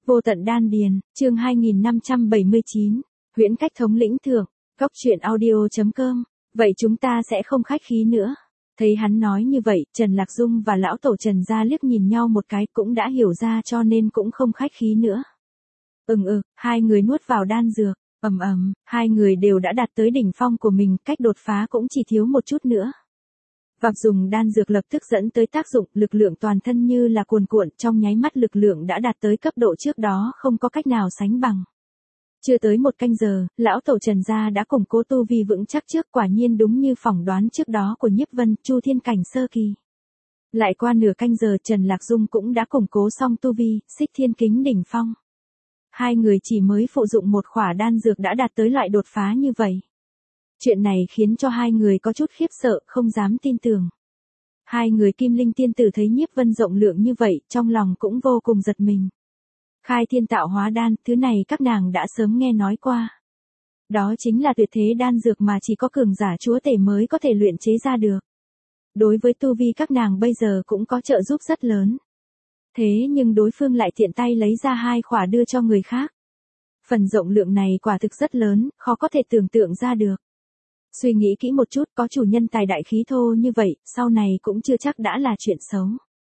Vô tận đan điền, chương 2579, huyễn cách thống lĩnh thượng, góc truyện audio.com, vậy chúng ta sẽ không khách khí nữa. Thấy hắn nói như vậy, Trần Lạc Dung và lão tổ Trần gia liếc nhìn nhau một cái cũng đã hiểu ra cho nên cũng không khách khí nữa. Hai người nuốt vào đan dược, hai người đều đã đạt tới đỉnh phong của mình, cách đột phá cũng chỉ thiếu một chút nữa. Vạc dùng đan dược lập tức dẫn tới tác dụng, lực lượng toàn thân như là cuồn cuộn, trong nháy mắt lực lượng đã đạt tới cấp độ trước đó không có cách nào sánh bằng. Chưa tới một canh giờ, lão tổ Trần gia đã củng cố tu vi vững chắc trước, quả nhiên đúng như phỏng đoán trước đó của Nhiếp Vân, Chu Thiên cảnh sơ kỳ. Lại qua nửa canh giờ Trần Lạc Dung cũng đã củng cố xong tu vi, Xích Thiên kính đỉnh phong. Hai người chỉ mới phụ dụng một khỏa đan dược đã đạt tới loại đột phá như vậy. Chuyện này khiến cho hai người có chút khiếp sợ, không dám tin tưởng. Hai người Kim Linh tiên tử thấy Nhiếp Vân rộng lượng như vậy, trong lòng cũng vô cùng giật mình. Khai thiên tạo hóa đan, thứ này các nàng đã sớm nghe nói qua. Đó chính là tuyệt thế đan dược mà chỉ có cường giả chúa tể mới có thể luyện chế ra được. Đối với tu vi các nàng bây giờ cũng có trợ giúp rất lớn. Thế nhưng đối phương lại tiện tay lấy ra hai khỏa đưa cho người khác. Phần rộng lượng này quả thực rất lớn, khó có thể tưởng tượng ra được. Suy nghĩ kỹ một chút, có chủ nhân tài đại khí thô như vậy, sau này cũng chưa chắc đã là chuyện xấu.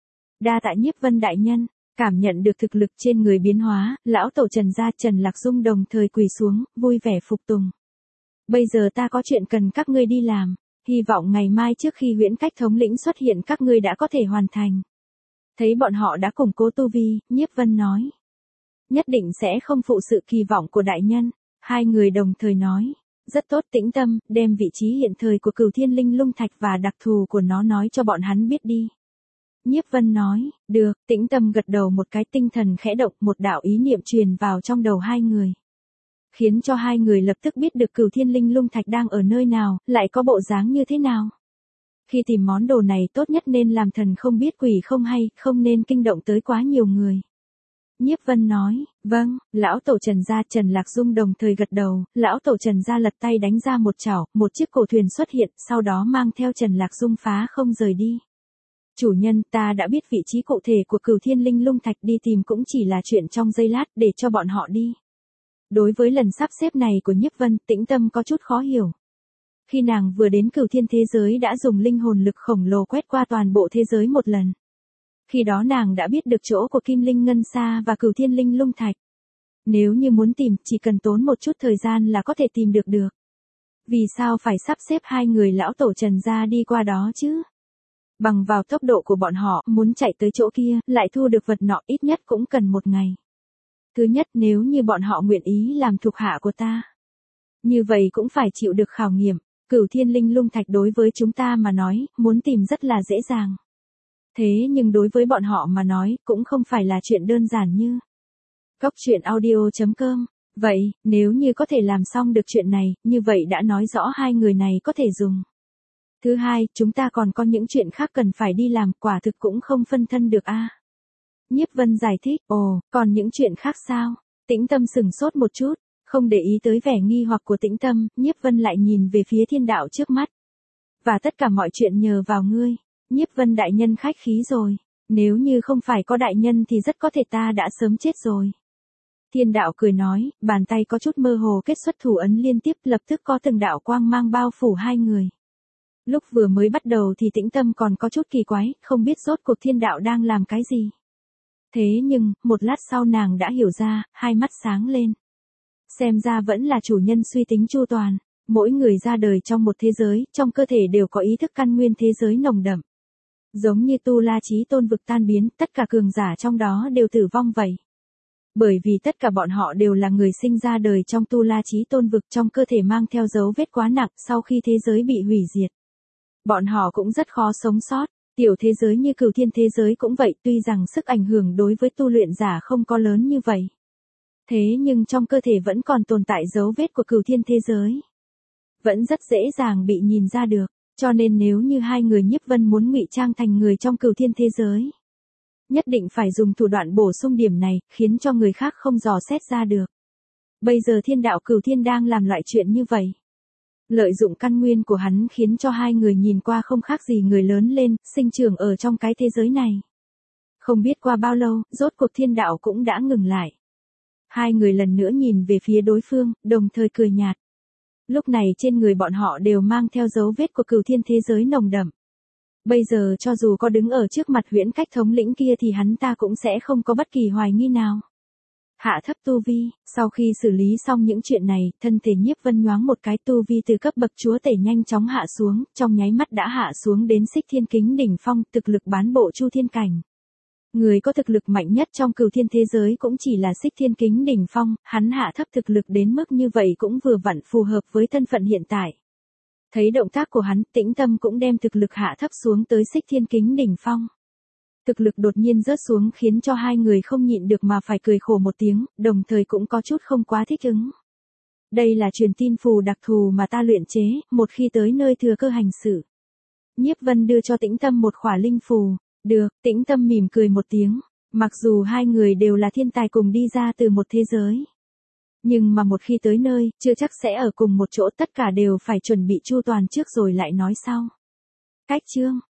Đa tạ Nhiếp Vân đại nhân, cảm nhận được thực lực trên người biến hóa, lão tổ Trần gia Trần Lạc Dung đồng thời quỳ xuống, vui vẻ phục tùng. Bây giờ ta có chuyện cần các ngươi đi làm, hy vọng ngày mai trước khi huyễn cách thống lĩnh xuất hiện các ngươi đã có thể hoàn thành. Thấy bọn họ đã củng cố tu vi, Nhiếp Vân nói. Nhất định sẽ không phụ sự kỳ vọng của đại nhân, hai người đồng thời nói. Rất tốt Tĩnh Tâm, đem vị trí hiện thời của Cửu Thiên Linh Lung Thạch và đặc thù của nó nói cho bọn hắn biết đi. Nhiếp Vân nói, được, Tĩnh Tâm gật đầu một cái, tinh thần khẽ động, một đạo ý niệm truyền vào trong đầu hai người. Khiến cho hai người lập tức biết được Cửu Thiên Linh Lung Thạch đang ở nơi nào, lại có bộ dáng như thế nào. Khi tìm món đồ này tốt nhất nên làm thần không biết quỷ không hay, không nên kinh động tới quá nhiều người. Nhiếp Vân nói, vâng, lão tổ Trần gia Trần Lạc Dung đồng thời gật đầu, lão tổ Trần gia lật tay đánh ra một chảo, một chiếc cổ thuyền xuất hiện, sau đó mang theo Trần Lạc Dung phá không rời đi. Chủ nhân, ta đã biết vị trí cụ thể của Cửu Thiên Linh Lung Thạch, đi tìm cũng chỉ là chuyện trong giây lát, để cho bọn họ đi. Đối với lần sắp xếp này của Nhiếp Vân, Tĩnh Tâm có chút khó hiểu. Khi nàng vừa đến Cửu Thiên thế giới đã dùng linh hồn lực khổng lồ quét qua toàn bộ thế giới một lần. Khi đó nàng đã biết được chỗ của Kim Linh Ngân Sa và Cửu Thiên Linh Lung Thạch. Nếu như muốn tìm, chỉ cần tốn một chút thời gian là có thể tìm được. Vì sao phải sắp xếp hai người lão tổ Trần gia đi qua đó chứ? Bằng vào tốc độ của bọn họ, muốn chạy tới chỗ kia, lại thu được vật nọ ít nhất cũng cần một ngày. Thứ nhất, nếu như bọn họ nguyện ý làm thuộc hạ của ta. Như vậy cũng phải chịu được khảo nghiệm, Cửu Thiên Linh Lung Thạch đối với chúng ta mà nói, muốn tìm rất là dễ dàng. Thế nhưng đối với bọn họ mà nói, cũng không phải là chuyện đơn giản như. Góc truyện audio.com, vậy, nếu như có thể làm xong được chuyện này, như vậy đã nói rõ hai người này có thể dùng. Thứ hai, chúng ta còn có những chuyện khác cần phải đi làm, quả thực cũng không phân thân được a. Nhiếp Vân giải thích, còn những chuyện khác sao? Tĩnh Tâm sừng sốt một chút, không để ý tới vẻ nghi hoặc của Tĩnh Tâm, Nhiếp Vân lại nhìn về phía thiên đạo trước mắt. Và tất cả mọi chuyện nhờ vào ngươi. Nhiếp Vân đại nhân khách khí rồi, nếu như không phải có đại nhân thì rất có thể ta đã sớm chết rồi. Thiên đạo cười nói, bàn tay có chút mơ hồ kết xuất thủ ấn liên tiếp, lập tức có từng đạo quang mang bao phủ hai người. Lúc vừa mới bắt đầu thì Tĩnh Tâm còn có chút kỳ quái, không biết rốt cuộc thiên đạo đang làm cái gì. Thế nhưng, một lát sau nàng đã hiểu ra, hai mắt sáng lên. Xem ra vẫn là chủ nhân suy tính chu toàn, mỗi người ra đời trong một thế giới, trong cơ thể đều có ý thức căn nguyên thế giới nồng đậm. Giống như Tu La Chí Tôn vực tan biến, tất cả cường giả trong đó đều tử vong vậy. Bởi vì tất cả bọn họ đều là người sinh ra đời trong Tu La Chí Tôn vực, trong cơ thể mang theo dấu vết quá nặng, sau khi thế giới bị hủy diệt. Bọn họ cũng rất khó sống sót, tiểu thế giới như Cửu Thiên thế giới cũng vậy, tuy rằng sức ảnh hưởng đối với tu luyện giả không có lớn như vậy. Thế nhưng trong cơ thể vẫn còn tồn tại dấu vết của Cửu Thiên thế giới. Vẫn rất dễ dàng bị nhìn ra được. Cho nên nếu như hai người Nhiếp Vân muốn ngụy trang thành người trong Cửu Thiên thế giới, nhất định phải dùng thủ đoạn bổ sung điểm này, khiến cho người khác không dò xét ra được. Bây giờ thiên đạo Cửu Thiên đang làm loại chuyện như vậy. Lợi dụng căn nguyên của hắn khiến cho hai người nhìn qua không khác gì người lớn lên, sinh trưởng ở trong cái thế giới này. Không biết qua bao lâu, rốt cuộc thiên đạo cũng đã ngừng lại. Hai người lần nữa nhìn về phía đối phương, đồng thời cười nhạt. Lúc này trên người bọn họ đều mang theo dấu vết của cửu thiên thế giới nồng đậm. Bây giờ cho dù có đứng ở trước mặt huyễn cách thống lĩnh kia thì hắn ta cũng sẽ không có bất kỳ hoài nghi nào. Hạ thấp tu vi, sau khi xử lý xong những chuyện này, thân thể Nhiếp Vân nhoáng một cái, tu vi từ cấp bậc chúa tể nhanh chóng hạ xuống, trong nháy mắt đã hạ xuống đến Xích Thiên Kính đỉnh phong, thực lực bán bộ Chu Thiên cảnh. Người có thực lực mạnh nhất trong cửu thiên thế giới cũng chỉ là Xích Thiên Kính đỉnh phong, hắn hạ thấp thực lực đến mức như vậy cũng vừa vặn phù hợp với thân phận hiện tại. Thấy động tác của hắn, Tĩnh Tâm cũng đem thực lực hạ thấp xuống tới Xích Thiên Kính đỉnh phong. Thực lực đột nhiên rớt xuống khiến cho hai người không nhịn được mà phải cười khổ một tiếng, đồng thời cũng có chút không quá thích ứng. Đây là truyền tin phù đặc thù mà ta luyện chế, một khi tới nơi thừa cơ hành sự. Nhiếp Vân đưa cho Tĩnh Tâm một khỏa linh phù. Được, Tĩnh Tâm mỉm cười một tiếng. Mặc dù hai người đều là thiên tài cùng đi ra từ một thế giới. Nhưng mà một khi tới nơi, chưa chắc sẽ ở cùng một chỗ, tất cả đều phải chuẩn bị chu toàn trước rồi lại nói sau. Cách chương